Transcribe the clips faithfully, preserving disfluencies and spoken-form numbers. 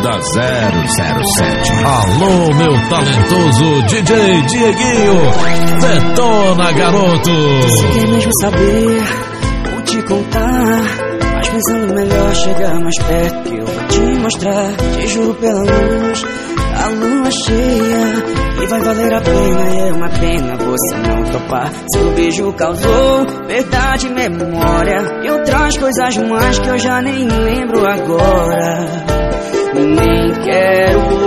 Banda zero zero sete. Alô, meu talentoso D J Dieguinho. Detona, garoto. Você quer mesmo saber, vou te contar. Mas pensando melhor, chegar mais perto que eu vou te mostrar. Te juro pela luz, a lua cheia. E vai valer a pena, e é uma pena você não topar. Seu beijo causou verdade e memória, e outras coisas mais que eu já nem lembro agora. Nem quero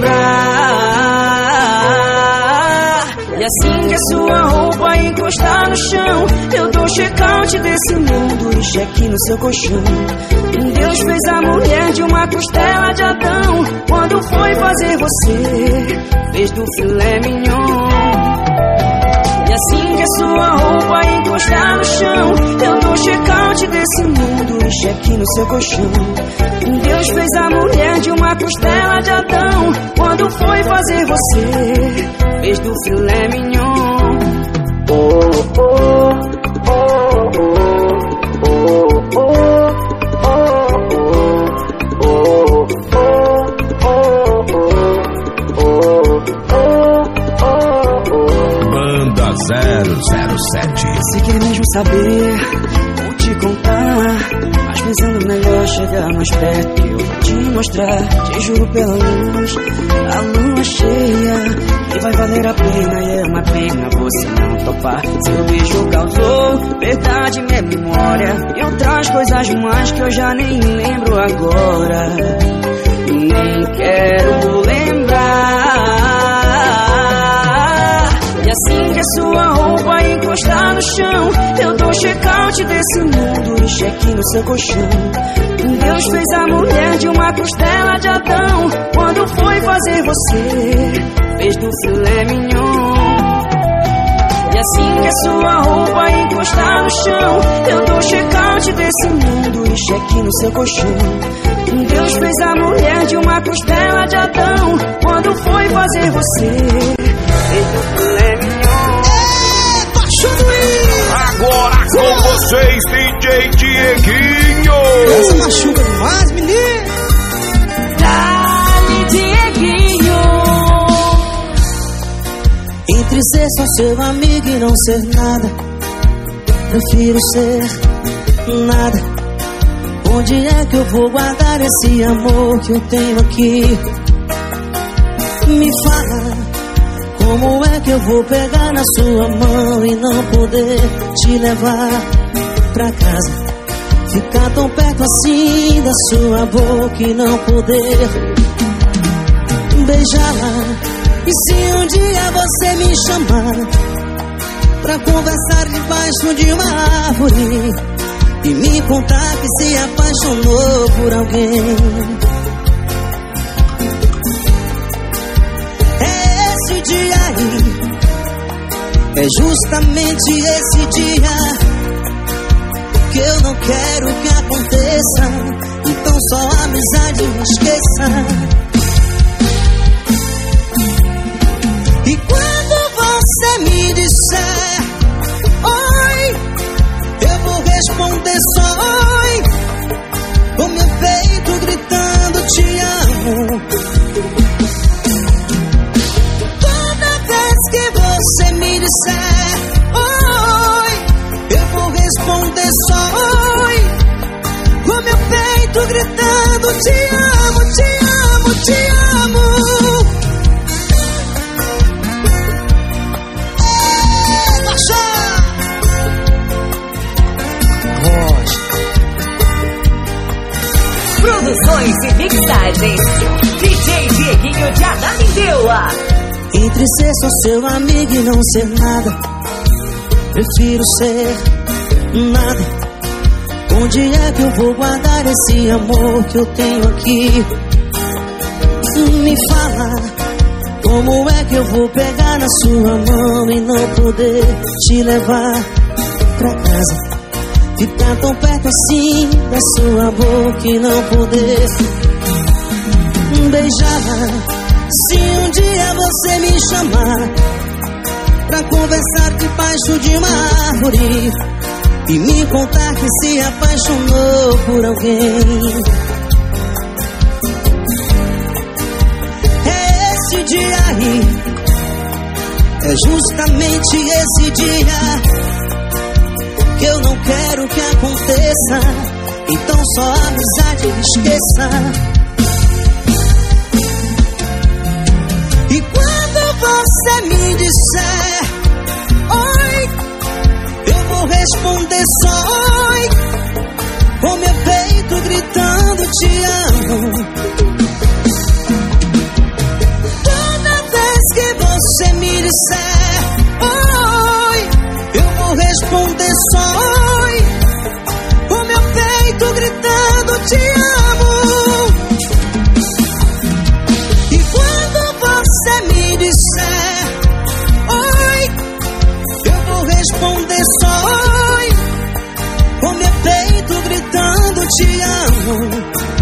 lembrar. E assim que a sua roupa encostar no chão, eu dou check-out desse mundo e check no seu colchão. Deus fez a mulher de uma costela de Adão. Quando foi fazer você, fez do filé mignon. E assim que a sua roupa encostar no chão, eu dou check-out desse mundo e check no seu colchão. Deus fez a mulher de uma costela de Adão. Quando foi fazer você, fez do filé mignon. Oh, oh, oh, oh, oh. Banda zero zero sete. Se quer mesmo saber, vou te contar. Mas pensando melhor, chegar mais perto que eu vou te mostrar. Te juro pela luz, a lua cheia. E vai valer a pena, e é uma pena você não topar. Seu beijo causou verdade e memória, e outras coisas mais que eu já nem lembro agora. Nem quero lembrar. E assim que a sua roupa encostar no chão, eu dou check-out desse mundo e check no seu colchão. Deus fez a mulher de uma costela de Adão. Quando foi fazer você, fez do filé mignon. E assim que a sua roupa encostar no chão, eu dou check-out desse mundo e check no seu colchão. Deus fez a mulher de uma costela de Adão. Quando foi fazer você, fez do filé mignon. Eita, churuí! Agora com vocês, D J Dieguinho. Essa machuca demais, menino. Dale, Dieguinho. Entre ser só seu amigo e não ser nada, prefiro ser nada. Onde é que eu vou guardar esse amor que eu tenho aqui? Me fala, como é que eu vou pegar na sua mão e não poder te levar pra casa? Ficar tão perto assim da sua boca e não poder beijá-la. E se um dia você me chamar pra conversar debaixo de uma árvore e me contar que se apaixonou por alguém, é esse dia aí, é justamente esse dia que eu não quero que aconteça. Então só a amizade me esqueça. E quando você me disser oi, eu vou responder só oi, com meu peito gritando te amo. Toda vez que você me disser oi, eu vou responder só oi, com meu peito gritando te amo, te amo, te amo. Produções e mixagens D J Dieguinho de Ananindeua. Entre ser só seu amigo e não ser nada, prefiro ser nada. Onde é que eu vou guardar esse amor que eu tenho aqui? Me fala, como é que eu vou pegar na sua mão e não poder te levar pra casa? Ficar tão perto assim da sua boca e não poder beijá-la. Se um dia você me chamar pra conversar debaixo de uma árvore e me contar que se apaixonou por alguém, decidi aí. É justamente esse dia que eu não quero que aconteça. Então só a amizade esqueça. E quando você me disser oi, eu vou responder só oi, com meu peito gritando te amo. Toda vez que você me disser oi, eu vou responder só oi, com meu peito gritando te amo. E quando você me disser oi, eu vou responder só oi, com meu peito gritando te amo.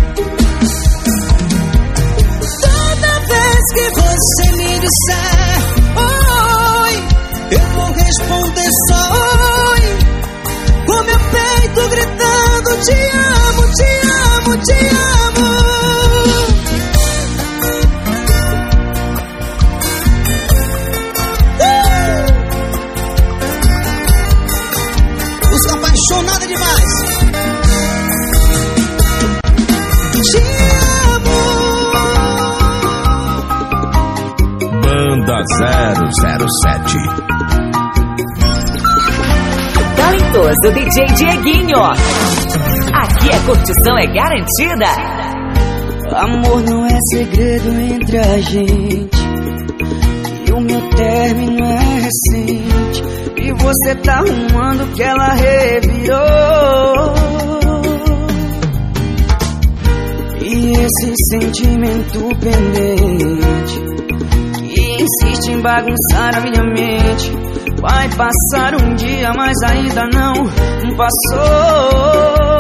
Toda vez que você me disser oi, eu vou responder só oi, com meu peito gritando te amo, te amo, te amo. uh! Música apaixonada demais. Te amo. Banda zero zero sete. Talentoso D J Dieguinho. Aqui a curtição é garantida. Amor não é segredo entre a gente, e o meu término é recente, e você tá arrumando que ela revirou. E esse sentimento pendente que insiste em bagunçar a minha mente vai passar um dia, mas ainda não passou.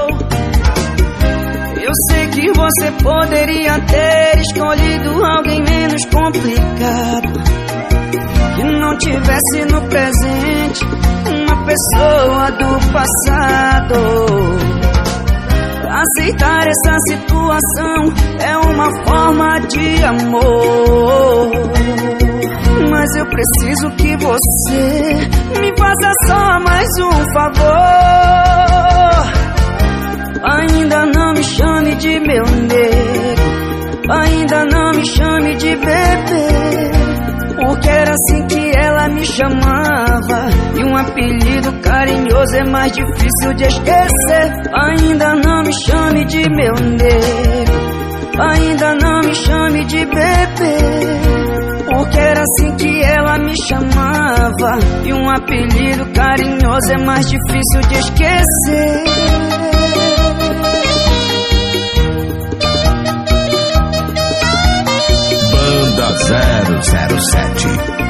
Eu sei que você poderia ter escolhido alguém menos complicado, que não tivesse no presente uma pessoa do passado. Aceitar essa situação é uma forma de amor, mas eu preciso que você me faça só mais um favor. Ainda não me chame de meu nego, ainda não me chame de bebê, porque era assim que ela me chamava, e um apelido carinhoso é mais difícil de esquecer. Ainda não me chame de meu nego, ainda não me chame de bebê, porque era assim que ela me chamava, e um apelido carinhoso é mais difícil de esquecer. Banda zero zero sete.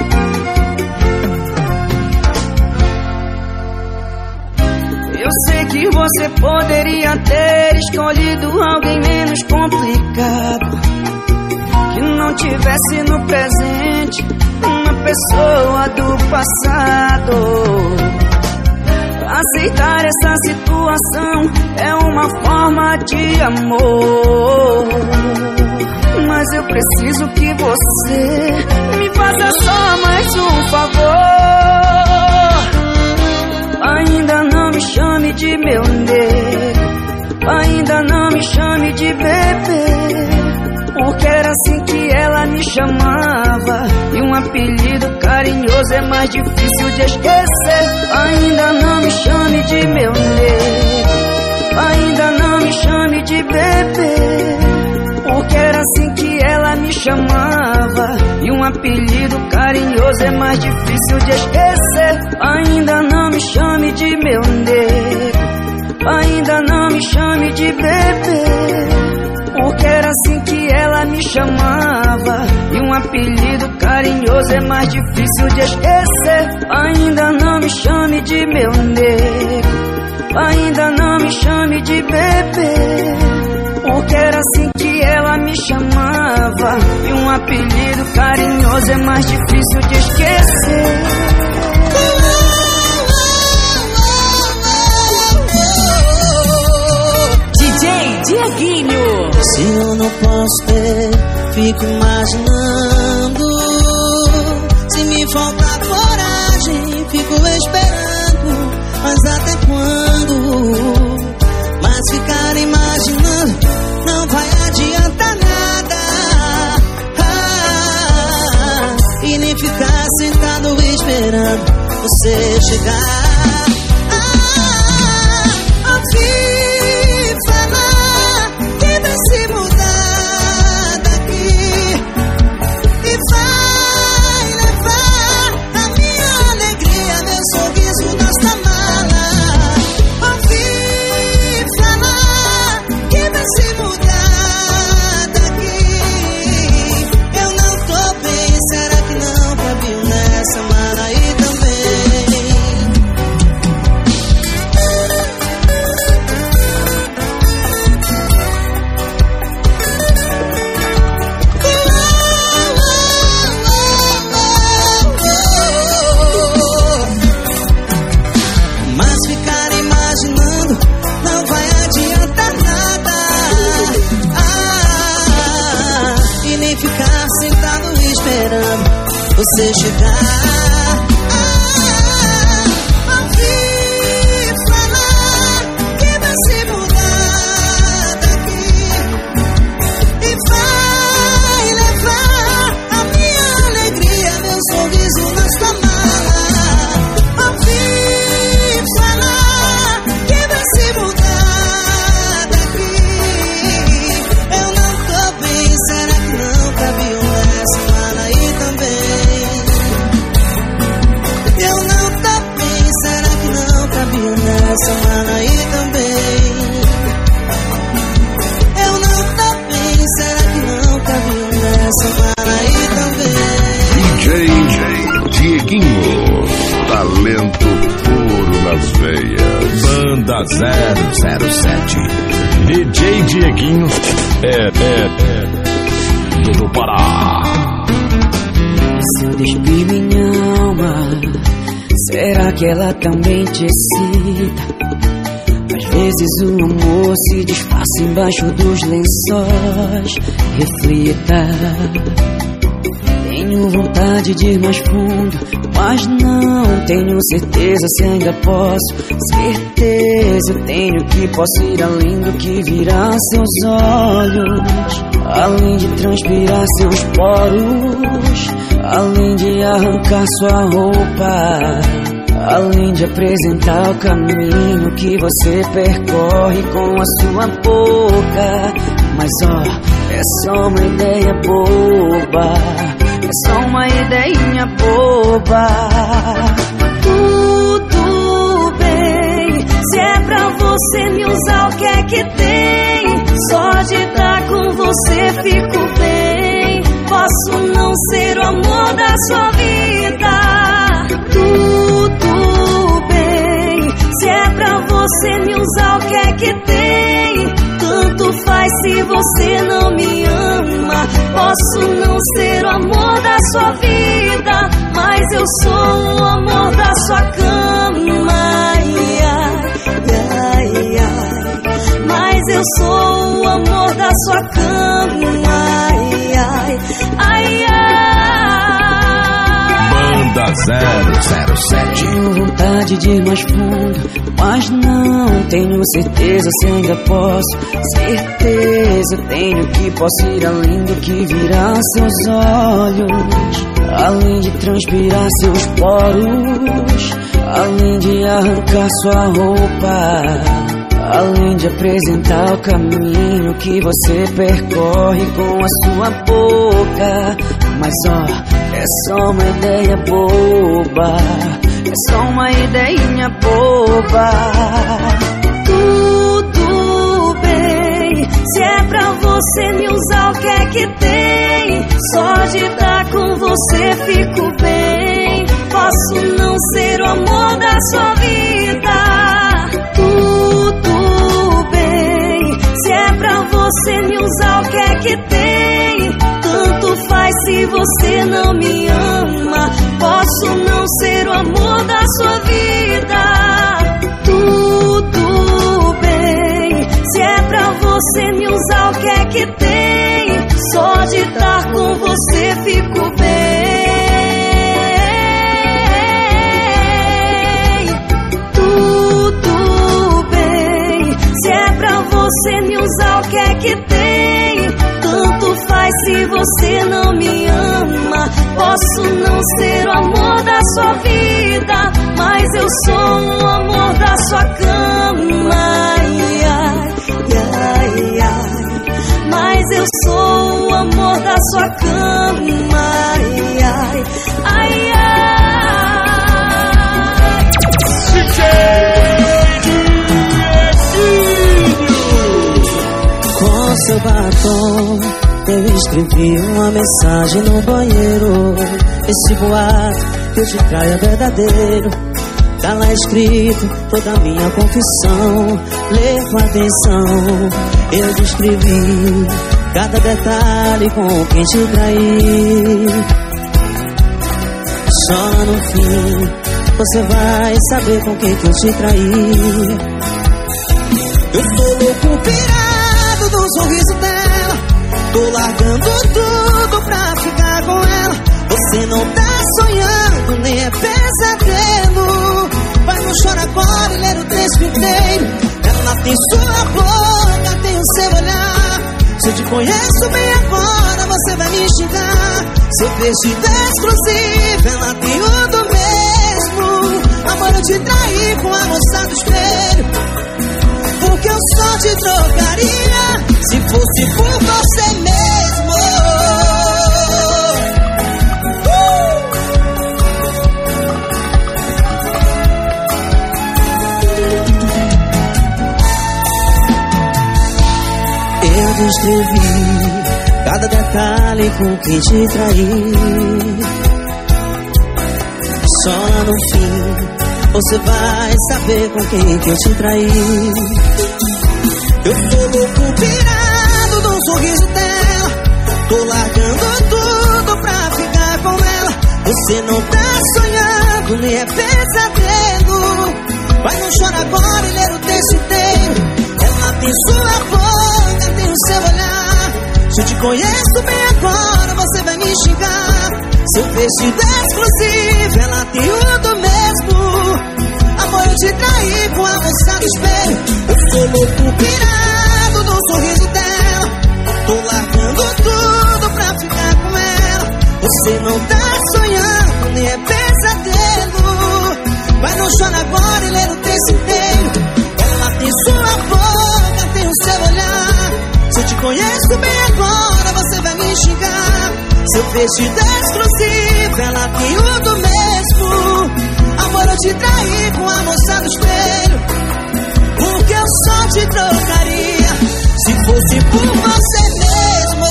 Eu sei que você poderia ter escolhido alguém menos complicado, que não tivesse no presente uma pessoa do passado. Aceitar essa situação é uma forma de amor, mas eu preciso que você me faça só mais um favor. Ainda não me chame de meu nego, ainda não me chame de bebê, porque era assim que ela me chamava, e um apelido carinhoso é mais difícil de esquecer. Ainda não me chame de meu nego, ainda não me chame de bebê, porque era assim que ela me chamava, e um apelido carinhoso é mais difícil de esquecer. Ainda não me chame de meu nego, ainda não me chame de bebê, porque era assim que ela me chamava, e um apelido carinhoso é mais difícil de esquecer. Ainda não me chame de meu nego, ainda não me chame de bebê, porque era assim que ela me chamava, e um apelido carinhoso é mais difícil de esquecer. D J Dieguinho. Se eu não posso ter, fico imaginando falta coragem, fico esperando, mas até quando? Mas ficar imaginando não vai adiantar nada. Ah, e nem ficar sentado esperando você chegar. Ah, ouvi falar que vai se mudar daqui e vai levar a minha alegria, meu sorriso nesta mala. Ouvi falar que vai se mudar daqui. Eu não tô bem, será que não cabe nessa mala aí também? Mas ficar imaginando não vai adiantar nada. Ah, e nem ficar sentado esperando você chegar. Ah, ouvi falar que vai se mudar daqui e vai levar a minha alegria, meu sorriso nesta mala. Ouvi falar que vai se mudar daqui. Eu não tô bem, será que não cabe nessa mala aí também? Eu não tô bem, será que não cabe nessa mala aí também? Eu não tô bem, será que não cabe nessa mala aí também? D J Dieguinho, talento puro nas veias. Banda zero zero sete. D J Dieguinho é, é, é do Pará. Se eu despir minha alma, será que ela também te excita? Às vezes o amor se disfarça embaixo dos lençóis. Reflita. Tenho vontade de ir mais fundo, mas não tenho certeza se ainda posso. Certeza tenho que posso ir além do que virá seus olhos, além de transpirar seus poros, além de arrancar sua roupa, além de apresentar o caminho que você percorre com a sua boca. Mas ó, é só uma ideia boba, é só uma ideinha boba. Tudo bem, se é pra você me usar, o que é que tem? Só de estar com você fico bem. Posso não ser o amor da sua vida. Tudo bem, se é pra você me usar, o que é que tem? Tanto faz se você não me ama. Posso não ser o amor da sua vida, mas eu sou o amor da sua cama. Ai, ai, ai. Mas eu sou o amor da sua cama. Ai, ai, ai, ai. Banda zero zero sete. Tenho vontade de ir mais fundo, mas não tenho certeza se ainda posso. Certeza tenho que posso ir além do que virá seus olhos, além de transpirar seus poros, além de arrancar sua roupa, além de apresentar o caminho que você percorre com a sua boca. Mas ó, é só uma ideia boba, é só uma ideinha boba. Tudo bem, se é pra você me usar, o que é que tem? Só de estar com você fico bem. Posso não ser o amor da sua vida. Tudo bem, se é pra você me usar, o que é que tem? Tanto faz se você não me ama. Posso não ser o amor da sua vida. Tudo bem, se é pra você me usar, o que é que tem? Só de estar com você fico bem. você me usar, o que é que tem? Tanto faz se você não me ama. Posso não ser o amor da sua vida, mas eu sou o amor da sua cama. Ai, ai, ai, ai. Mas eu sou o amor da sua cama. Ai, ai, ai, ai. Com seu batom eu escrevi uma mensagem no banheiro. Esse boato que eu te traio é verdadeiro. Tá lá escrito toda a minha confissão. Lê com atenção. Eu descrevi cada detalhe com quem te traí. Só lá no fim você vai saber com quem que eu te traí. Eu tô louco, pirado do sorriso dela. Tô largando tudo pra ficar com ela. Você não tá sonhando, nem é pesadelo. Vai, não chora agora e ler o texto inteiro. Ela tem sua boca, tem o seu olhar. Se eu te conheço bem agora, você vai me xingar. Seu vestido é exclusivo, ela tem o do mesmo. Amor, eu te traí com a moça do espelho, porque eu só te trocaria se fosse por você mesmo. Eu descrevi cada detalhe com quem te traí. Só lá no fim você vai saber com quem que eu te traí. Eu tô louco, pirado do sorriso dela. Tô largando tudo pra ficar com ela. Você não tá sonhando, nem é pesadelo. Vai, não chora agora e ler o texto inteiro. Ela tem sua boca, tem o seu olhar. Se eu te conheço bem agora, você vai me xingar. Seu vestido é exclusivo, ela tem o do mesmo. Amor, eu te traí com a moça do espelho. Eu sou louco, pirado no sorriso dela. Tô largando tudo pra ficar com ela. Você não tá sonhando, nem é pesadelo. Vai, não chora agora e lê o texto inteiro. Ela tem sua boca, tem o seu olhar. Se eu te conheço bem agora, você vai me xingar. Seu vestido é exclusivo, ela tem o do mesmo. Amor, eu te traí com a moça do espelho, porque eu só te trocaria se fosse por você mesmo.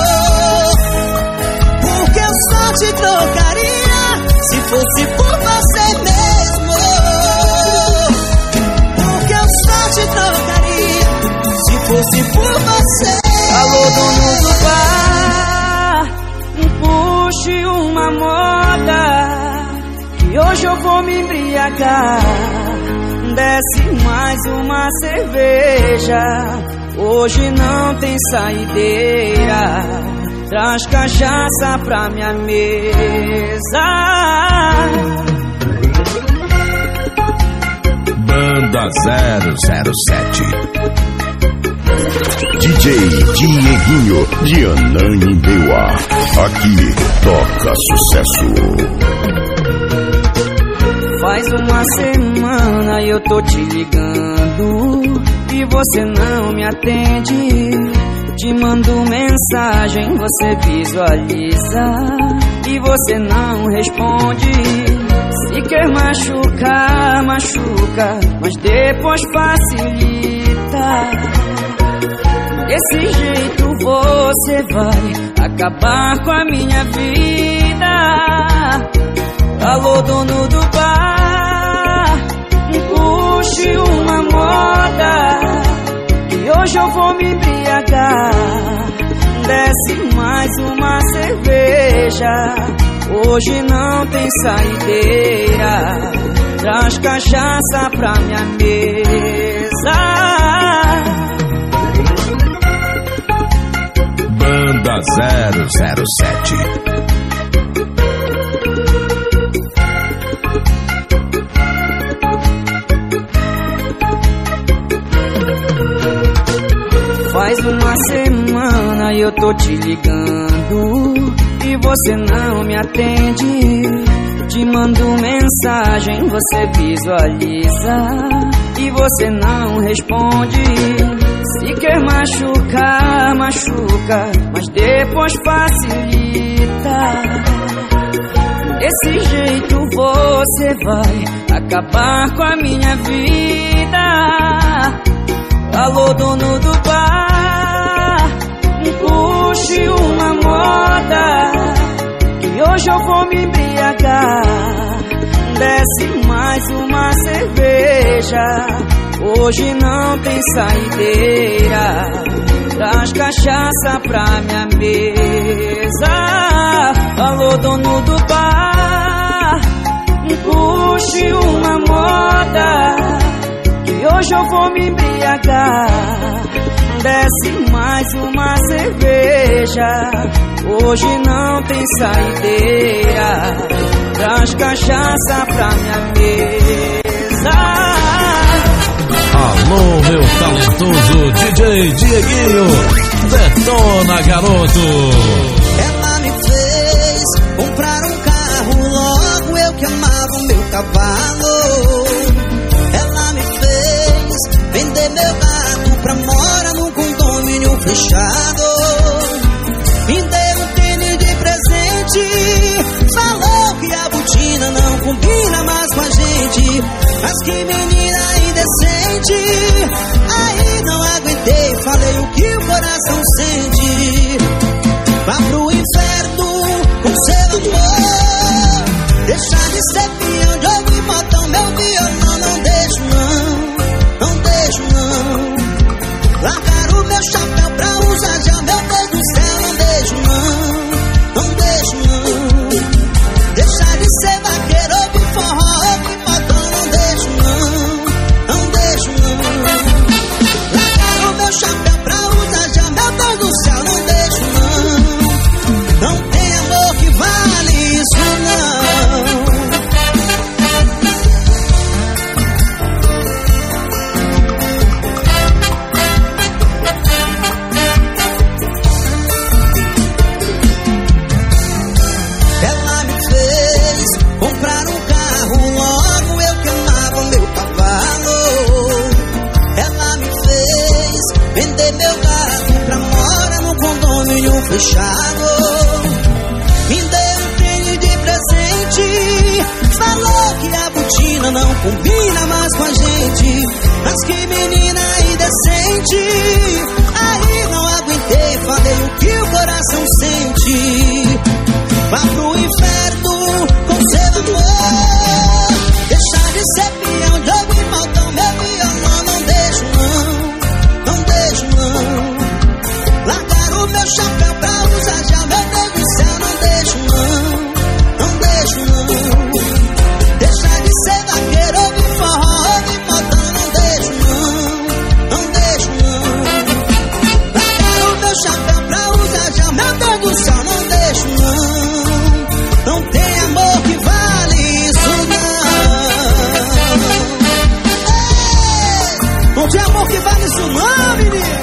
Porque eu só te trocaria se fosse por você mesmo. Porque eu só te trocaria se fosse por você. Alô, dono do bar, puxe uma moda, que hoje eu vou me embriagar. Desce mais uma cerveja, hoje não tem saideira. Traz cachaça pra minha mesa. Banda zero zero sete. D J Dieguinho de Ananindeua. Aqui toca sucesso. Faz uma semana eu tô te ligando e você não me atende. Te mando mensagem, você visualiza e você não responde. Se quer machucar, machuca, mas depois facilita. Desse jeito você vai acabar com a minha vida. Alô, dono do bar, puxe uma moda, que hoje eu vou me embriagar. Desce mais uma cerveja, hoje não tem saideira. Traz cachaça pra minha mesa. Banda zero zero sete. faz uma semana e eu tô te ligando e você não me atende. Te mando mensagem, você visualiza e você não responde. Se quer machucar, machuca, mas depois facilita. Desse jeito você vai acabar com a minha vida. Alô, dono do bar, puxe uma moda, que hoje eu vou me embriagar. Desce mais uma cerveja, hoje não tem saideira. Traz cachaça pra minha mesa. Alô, dono do bar, puxe uma moda, que hoje eu vou me embriagar. Desce mais uma cerveja, hoje não tem saideira. Traz cachaça pra minha mesa. Alô, meu talentoso D J Dieguinho, detona, garoto. Ela me fez comprar um carro, logo eu que amava o meu cavalo. Ela me fez vender meu gato pra morar num condomínio fechado. Me deu um tênis de presente, falou que a botina não combina mais com a gente. Mas que menina indecente, aí não aguentei, falei o que o coração sente. Vá pro inferno com seu amor, deixa de ser peão, jogo e botão, meu violão. Não deixo não, não deixo não. Largar o meu chapéu pra usar já, meu Deus do céu. Não deixo não, não deixo não. Deixar de ser vaqueiro, ouvir forró, ouvir botão. Não deixo não, não deixo não. Largar o meu chapéu pra usar já, meu Deus do céu. Não deixo não, não tem amor que vale isso não. Ela me fez comprar um carro, logo eu que amava o meu cavalo. Ela me fez vender meu gato pra morar num condomínio fechado. Me deu um tênis de presente, falou que a botina não combina mais com a gente. Mas que menina indecente, aí não aguentei, falei o que o coração sente. Vá pro inferno com seu amor, deixar de ser peão, jogo e maltão, meu violão. Não deixo não, não deixo não. Largar o meu chapéu pra usar já, meu Deus do céu. Não deixo não, não deixo não. Deixar de ser vaqueiro, ouvir forró, ouvir maltão. Não deixo não, não deixo não. Largar o meu chapéu pra usar já, meu Deus do céu. Não deixo não, não tem amor que vale isso não. Ei, não tem amor que vale isso não, menino.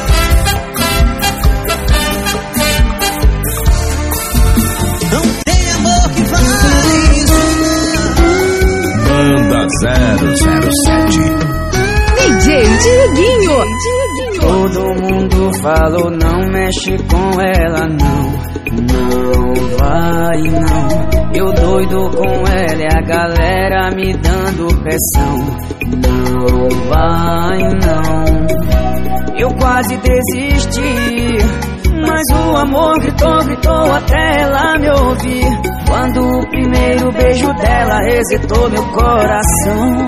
Não tem amor que vale isso não. Banda zero zero sete. D J Dieguinho. Todo mundo falou não mexe com ela não. Não vai não. Eu doido com ela e a galera me dando pressão. Não vai não. Eu quase desisti, mas o amor gritou, gritou até ela me ouvir. Quando o primeiro beijo dela resetou meu coração.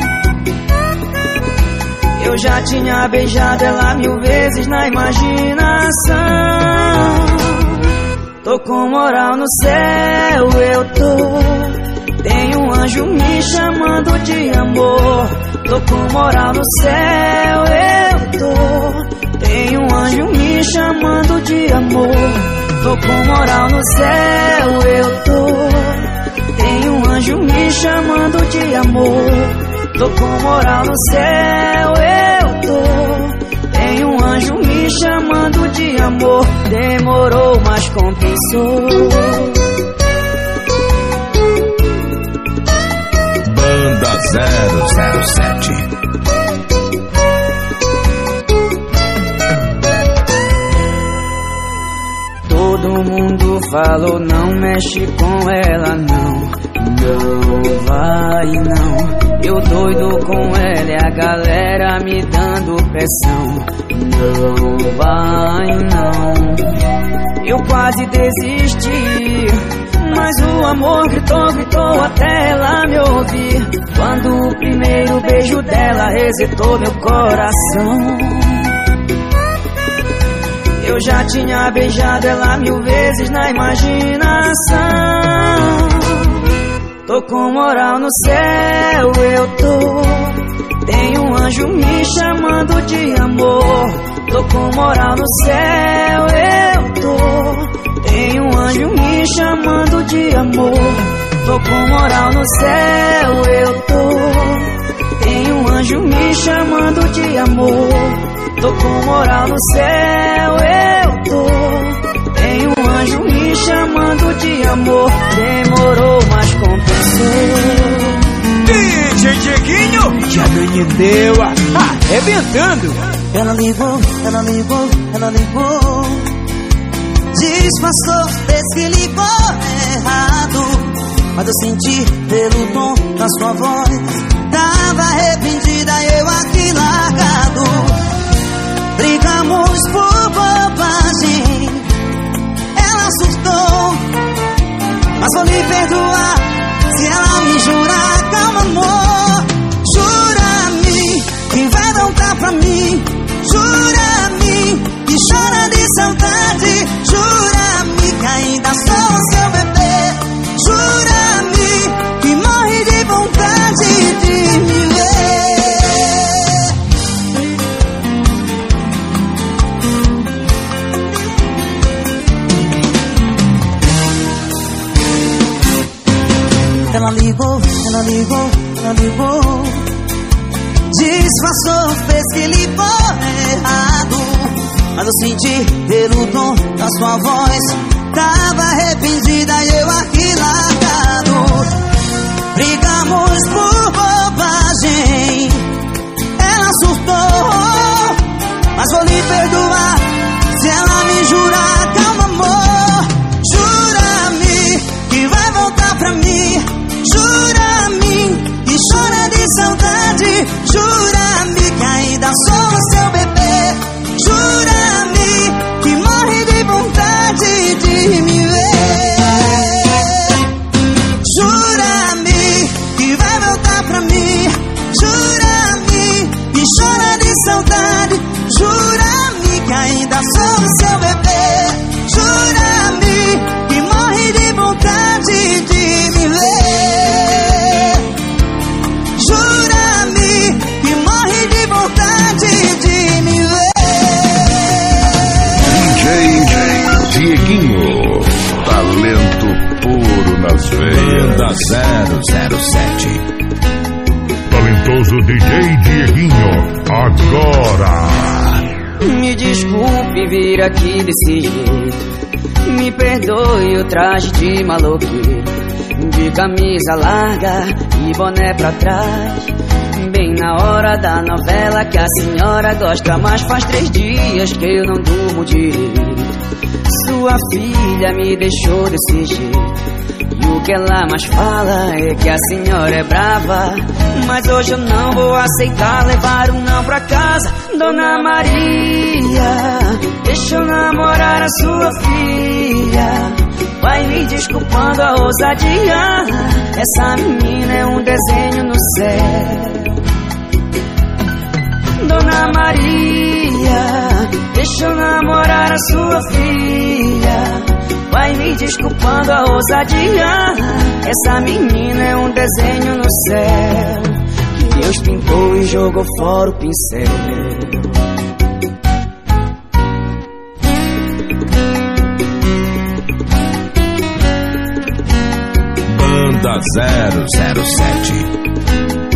Eu já tinha beijado ela mil vezes na imaginação. Tô com moral no céu, eu tô. Tem um anjo me chamando de amor. Tô com moral no céu, eu tô. Tem um anjo me chamando de amor. Tô com moral no céu, eu tô. Tem um anjo me chamando de amor. Tô com moral no céu, eu tô. Tem um anjo me chamando de amor. Demorou, mas compensou. Banda zero zero sete. Todo mundo falou, não mexe com ela, não. Não vai, não. Eu doido com ela e a galera me dando pressão. Não vai, não. Eu quase desisti, mas o amor gritou, gritou até ela me ouvir. Quando o primeiro beijo dela resetou meu coração. Eu já tinha beijado ela mil vezes na imaginação. Tô com moral no céu, eu tô. Tem um anjo me chamando de amor. Tô com moral no céu, eu tô. Tem um anjo me chamando de amor. Tô com moral no céu, eu tô. Tem um anjo me chamando de amor. Tô com moral no céu, eu tô. Tem um anjo me chamando de amor. Demorou, mas compensou. D J Dieguinho de Ananindeua, arrebentando. Ela ligou, ela ligou, ela ligou. Disfarçou, fez que ligou errado. Mas eu senti pelo tom da sua voz. Tava arrependida, eu aqui largado. Brigamos por bobagem. Ela assustou, mas vou lhe perdoar se ela me jurar. Calma, amor. Jura-me que vai voltar pra mim. Jura-me que chora de saudade. Jura-me que ainda sou seu bebê. Jura-me que morre de vontade de me ver. Ela ligou, ela ligou, ela ligou. Disfarçou, fez que ligou errado. Mas eu senti pelo tom da sua voz. Tava arrependida e eu aqui largado. Brigamos por bobagem. Ela surtou, mas vou lhe perdoar se ela me jurar. Calma, amor. Jura-me que vai voltar pra mim. Jura-me que chora de saudade. Jura-me que ainda sou seu bebê. Jura-me que morre de vontade de me ver. Jura-me que vai voltar pra mim. Jura-me que chora de saudade. Jura-me que ainda sou seu bebê. Jura-me que morre de vontade de me ver. Jura-me que morre de vontade de me ver. D J Dieguinho, talento puro nas veias. Banda zero zero sete. Talentoso D J Dieguinho, agora. Me desculpe vir aqui desse jeito. Me perdoe o traje de maloqueiro, de camisa larga e boné pra trás. Bem na hora da novela que a senhora gosta, mas faz três dias que eu não durmo direito. Sua filha me deixou desse jeito. E o que ela mais fala é que a senhora é brava. Mas hoje eu não vou aceitar levar um não pra casa. Dona Maria, deixa eu namorar a sua filha. Vai me desculpando a ousadia. Essa menina é um desenho no céu. Dona Maria, deixa eu namorar a sua filha. Vai me desculpando a ousadia. Essa menina é um desenho no céu que Deus pintou e jogou fora o pincel. Banda zero zero sete.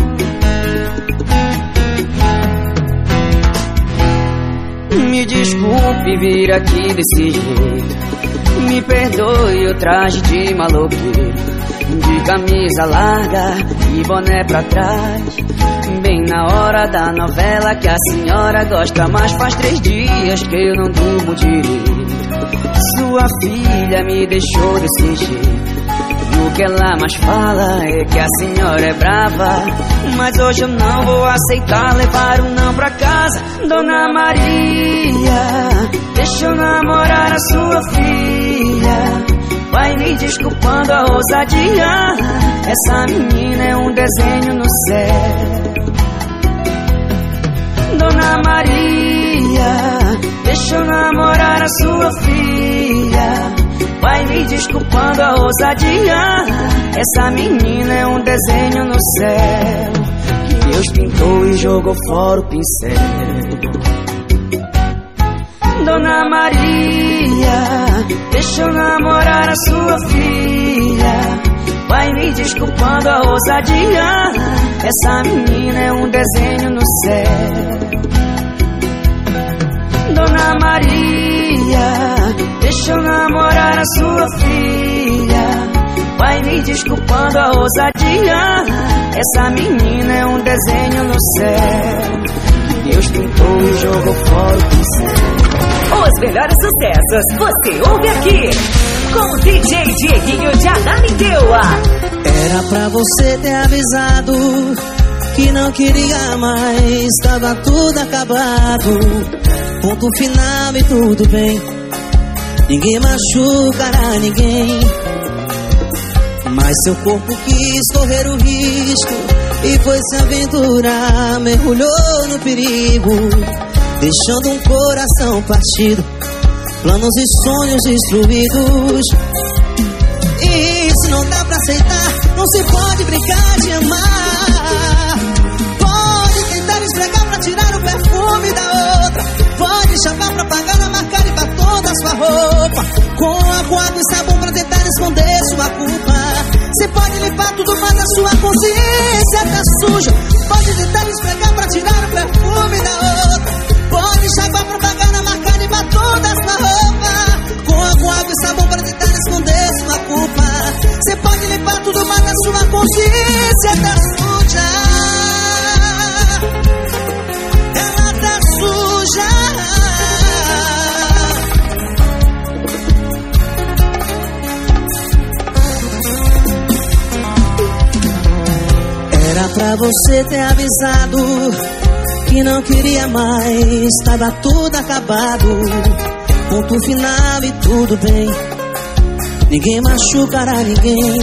Me desculpe desculpe vir aqui desse jeito. Me perdoe o traje de maloqueiro, de camisa larga e boné pra trás, bem na hora da novela que a senhora gosta. Mas faz três dias que eu não durmo direito. Sua filha me deixou desse jeito, e o que ela mais fala é que a senhora é brava. Mas hoje eu não vou aceitar levar um não pra casa. Dona Maria, deixa eu namorar a sua filha. Vai me desculpando a ousadia, essa menina é um desenho no céu. Dona Maria, deixa eu namorar a sua filha. Vai me desculpando a ousadia, essa menina é um desenho no céu, que Deus pintou e jogou fora o pincel. Dona Maria, deixa eu namorar a sua filha. Vai me desculpando a ousadia, essa menina é um desenho no céu. Dona Maria, deixa eu namorar a sua filha. Vai me desculpando a ousadia, essa menina é um desenho no céu, que Deus pintou e jogou fora o pincel. Os melhores sucessos você ouve aqui com o D J Dieguinho de Ananindeua. Era pra você ter avisado que não queria mais, tava tudo acabado. Ponto final e tudo bem, ninguém machucará ninguém. Mas seu corpo quis correr o risco e foi se aventurar, mergulhou no perigo, deixando um coração partido, planos e sonhos destruídos. Isso não dá pra aceitar, não se pode brincar de amar. Pode tentar esfregar pra tirar o perfume da outra, pode chamar pra pagar a marca de batom da sua roupa, com água e sabão pra tentar esconder sua culpa. Você pode limpar tudo, mas a sua consciência tá suja. Pode tentar esfregar pra tirar o perfume da outra, pode chamar pra pagar a marca de batom da sua roupa, com água e sabão pra tentar esconder sua culpa. Você pode limpar tudo, mas a sua consciência tá suja. Ela tá suja. Era pra você ter avisado que não queria mais, tava tudo acabado. Ponto final e tudo bem, ninguém machucará ninguém.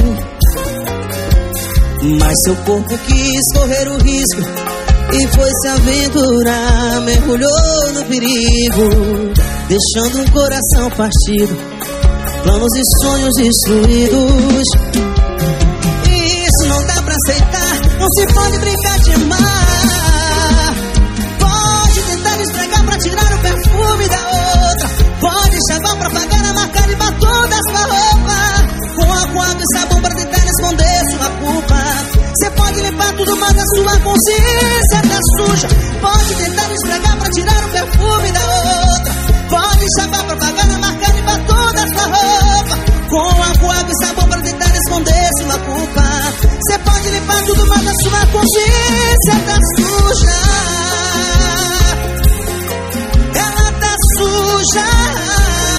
Mas seu corpo quis correr o risco e foi se aventurar, mergulhou no perigo, deixando um coração partido, planos e sonhos destruídos. Isso não dá pra aceitar, não se pode brincar de amar. Pode tentar esfregar pra tirar o perfume da outra, pode chamar pra pagar a marca de batom da sua roupa, com água e sabão pra tentar esconder sua culpa. Você pode limpar tudo, mas a sua consciência tá suja. Pode tentar esfregar pra tirar o perfume da outra, pode chamar pra pagar a marca de batom da sua roupa, com água e sabão pra tentar esconder sua culpa. Você pode limpar tudo, mas a sua consciência tá suja.